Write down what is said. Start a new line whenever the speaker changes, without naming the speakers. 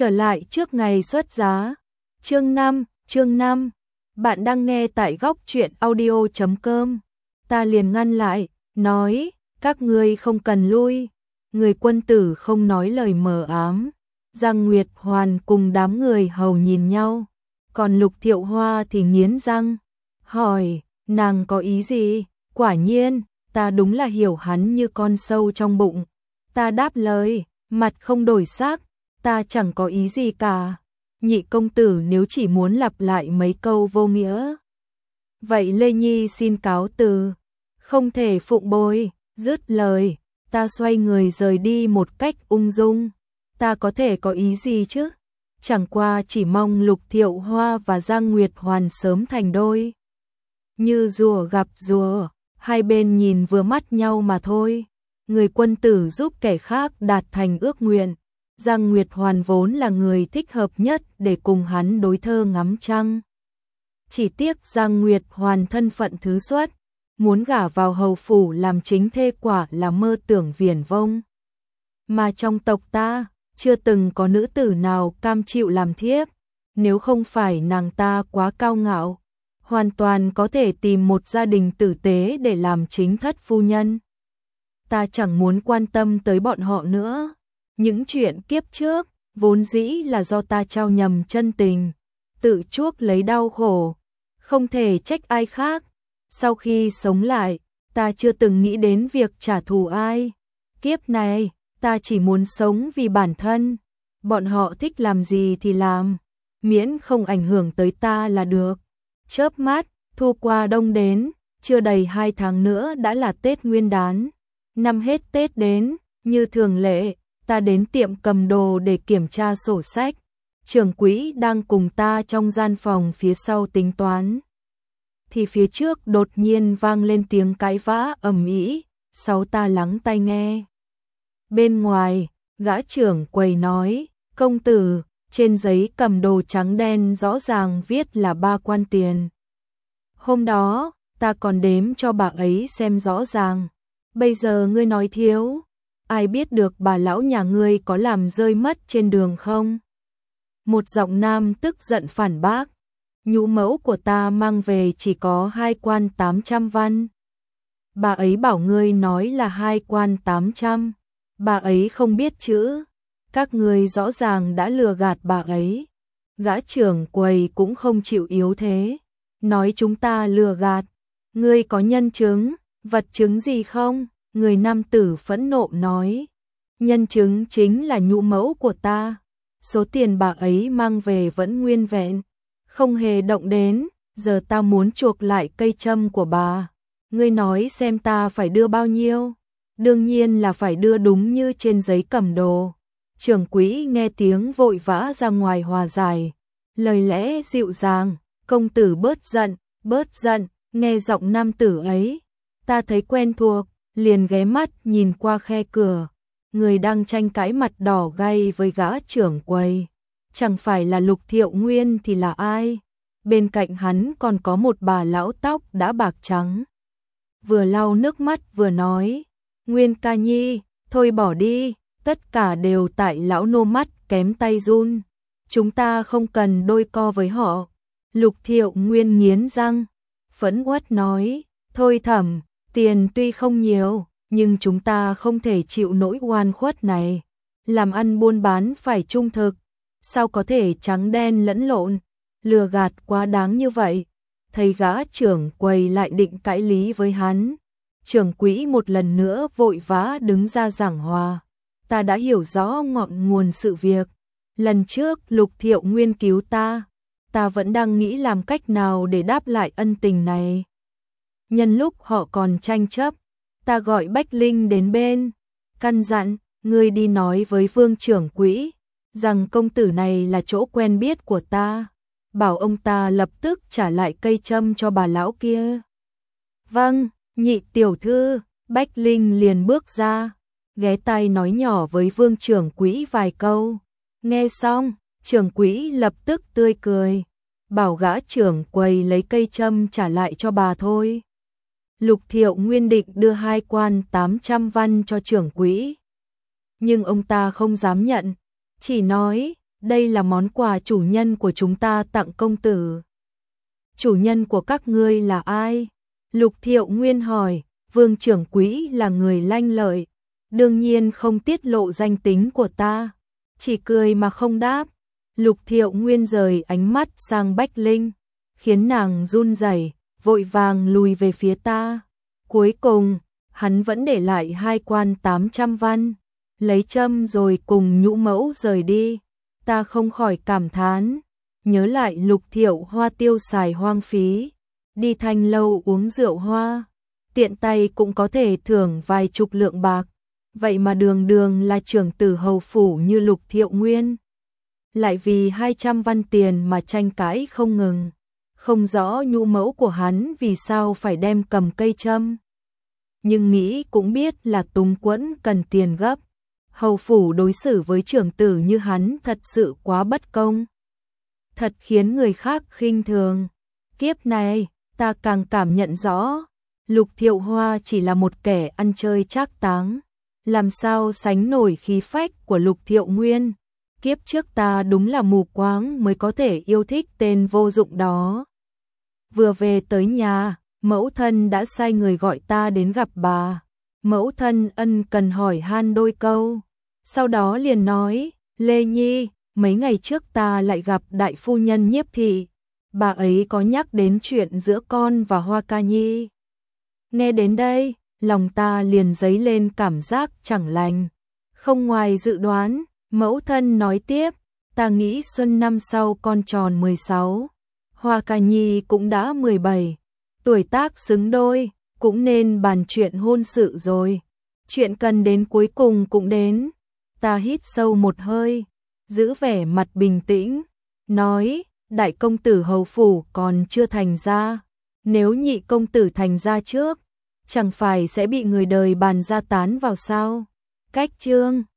Trở lại trước ngày xuất giá. Chương 5. Bạn đang nghe tại góc truyện audio.com. Ta liền ngăn lại, nói, các ngươi không cần lui. Người quân tử không nói lời mờ ám. Giang Nguyệt Hoàn cùng đám người hầu nhìn nhau. Còn Lục Thiệu Hoa thì nghiến răng. Hỏi, nàng có ý gì? Quả nhiên, ta đúng là hiểu hắn như con sâu trong bụng. Ta đáp lời, mặt không đổi sắc. Ta chẳng có ý gì cả. Nhị công tử nếu chỉ muốn lặp lại mấy câu vô nghĩa. Vậy Lê Nhi xin cáo từ. Không thể phụng bồi. Dứt lời, ta xoay người rời đi một cách ung dung. Ta có thể có ý gì chứ? Chẳng qua chỉ mong Lục Thiệu Hoa và Giang Nguyệt Hoàn sớm thành đôi. Như rùa gặp rùa, hai bên nhìn vừa mắt nhau mà thôi. Người quân tử giúp kẻ khác đạt thành ước nguyện. Giang Nguyệt Hoàn vốn là người thích hợp nhất để cùng hắn đối thơ ngắm trăng. Chỉ tiếc Giang Nguyệt Hoàn thân phận thứ xuất, muốn gả vào hầu phủ làm chính thê quả là mơ tưởng viển vông. Mà trong tộc ta, chưa từng có nữ tử nào cam chịu làm thiếp, nếu không phải nàng ta quá cao ngạo, hoàn toàn có thể tìm một gia đình tử tế để làm chính thất phu nhân. Ta chẳng muốn quan tâm tới bọn họ nữa. Những chuyện kiếp trước, vốn dĩ là do ta trao nhầm chân tình, tự chuốc lấy đau khổ, không thể trách ai khác. Sau khi sống lại, ta chưa từng nghĩ đến việc trả thù ai. Kiếp này, ta chỉ muốn sống vì bản thân. Bọn họ thích làm gì thì làm, miễn không ảnh hưởng tới ta là được. Chớp mắt, thu qua đông đến, chưa đầy 2 tháng nữa đã là Tết Nguyên đán. Năm hết Tết đến, như thường lệ, ta đến tiệm cầm đồ để kiểm tra sổ sách. Trưởng quỹ đang cùng ta trong gian phòng phía sau tính toán. Thì phía trước đột nhiên vang lên tiếng cãi vã ầm ĩ, sau ta lắng tai nghe. Bên ngoài, gã trưởng quầy nói, công tử, trên giấy cầm đồ trắng đen rõ ràng viết là 3 quan tiền. Hôm đó, ta còn đếm cho bà ấy xem rõ ràng. Bây giờ ngươi nói thiếu. Ai biết được bà lão nhà ngươi có làm rơi mất trên đường không? Một giọng nam tức giận phản bác. Nhũ mẫu của ta mang về chỉ có 2 quan 800 văn. Bà ấy bảo ngươi nói là 2 quan 800. Bà ấy không biết chữ. Các ngươi rõ ràng đã lừa gạt bà ấy. Gã trưởng quầy cũng không chịu yếu thế. Nói chúng ta lừa gạt. Ngươi có nhân chứng, vật chứng gì không? Người nam tử phẫn nộ nói, nhân chứng chính là nhũ mẫu của ta, số tiền bà ấy mang về vẫn nguyên vẹn, không hề động đến, giờ ta muốn chuộc lại cây châm của bà. Ngươi nói xem ta phải đưa bao nhiêu? Đương nhiên là phải đưa đúng như trên giấy cầm đồ. Trưởng quỹ nghe tiếng vội vã ra ngoài hòa giải, lời lẽ dịu dàng, công tử bớt giận, nghe giọng nam tử ấy, ta thấy quen thuộc. Liền ghé mắt nhìn qua khe cửa, người đang tranh cãi mặt đỏ gay với gã trưởng quầy. Chẳng phải là Lục Thiệu Nguyên thì là ai? Bên cạnh hắn còn có một bà lão tóc đã bạc trắng. Vừa lau nước mắt vừa nói, Nguyên ca nhi, thôi bỏ đi, tất cả đều tại lão nô mắt kém tay run. Chúng ta không cần đôi co với họ. Lục Thiệu Nguyên nghiến răng, phẫn uất nói, thôi thẩm. Tiền tuy không nhiều, nhưng chúng ta không thể chịu nỗi oan khuất này. Làm ăn buôn bán phải trung thực, sao có thể trắng đen lẫn lộn, lừa gạt quá đáng như vậy. Thấy gã trưởng quầy lại định cãi lý với hắn. Trưởng quỹ một lần nữa vội vã đứng ra giảng hòa. Ta đã hiểu rõ ngọn nguồn sự việc. Lần trước Lục Thiệu Nguyên cứu ta vẫn đang nghĩ làm cách nào để đáp lại ân tình này. Nhân lúc họ còn tranh chấp, ta gọi Bách Linh đến bên, căn dặn, ngươi đi nói với Vương trưởng quỹ, rằng công tử này là chỗ quen biết của ta, bảo ông ta lập tức trả lại cây châm cho bà lão kia. Vâng, nhị tiểu thư, Bách Linh liền bước ra, ghé tai nói nhỏ với Vương trưởng quỹ vài câu. Nghe xong, trưởng quỹ lập tức tươi cười, bảo gã trưởng quầy lấy cây châm trả lại cho bà thôi. Lục Thiệu Nguyên định đưa 2 quan 800 văn cho trưởng quỹ. Nhưng ông ta không dám nhận, chỉ nói, đây là món quà chủ nhân của chúng ta tặng công tử. Chủ nhân của các ngươi là ai? Lục Thiệu Nguyên hỏi. Vương trưởng quỹ là người lanh lợi, đương nhiên không tiết lộ danh tính của ta, chỉ cười mà không đáp. Lục Thiệu Nguyên rời ánh mắt sang Bách Linh, khiến nàng run rẩy, vội vàng lùi về phía ta. Cuối cùng, hắn vẫn để lại 2 quan 800 văn, lấy châm rồi cùng Nhũ Mẫu rời đi. Ta không khỏi cảm thán, nhớ lại Lục Thiệu Hoa tiêu xài hoang phí, đi Thanh lâu uống rượu hoa, tiện tay cũng có thể thưởng vài chục lượng bạc, vậy mà đường đường là trưởng tử hầu phủ như Lục Thiệu Nguyên, lại vì 200 văn tiền mà tranh cãi không ngừng. Không rõ Nhũ Mẫu của hắn vì sao phải đem cầm cây châm, nhưng nghĩ cũng biết là túng quẫn cần tiền gấp. Hầu phủ đối xử với trưởng tử như hắn thật sự quá bất công, thật khiến người khác khinh thường. Kiếp này, ta càng cảm nhận rõ, Lục Thiệu Hoa chỉ là một kẻ ăn chơi trác táng, làm sao sánh nổi khí phách của Lục Thiệu Nguyên. Kiếp trước ta đúng là mù quáng mới có thể yêu thích tên vô dụng đó. Vừa về tới nhà, mẫu thân đã sai người gọi ta đến gặp bà. Mẫu thân ân cần hỏi han đôi câu, sau đó liền nói, Lê Nhi, mấy ngày trước ta lại gặp đại phu nhân Nhiếp thị, bà ấy có nhắc đến chuyện giữa con và Hoa Ca Nhi. Nghe đến đây, lòng ta liền dấy lên cảm giác chẳng lành. Không ngoài dự đoán, mẫu thân nói tiếp, ta nghĩ xuân năm sau con tròn 16, Hoa Ca Nhi cũng đã 17, tuổi tác xứng đôi, cũng nên bàn chuyện hôn sự rồi. Chuyện cần đến cuối cùng cũng đến. Ta hít sâu một hơi, giữ vẻ mặt bình tĩnh, nói, đại công tử hầu phủ còn chưa thành ra, nếu nhị công tử thành ra trước, chẳng phải sẽ bị người đời bàn ra tán vào sao? Cách chương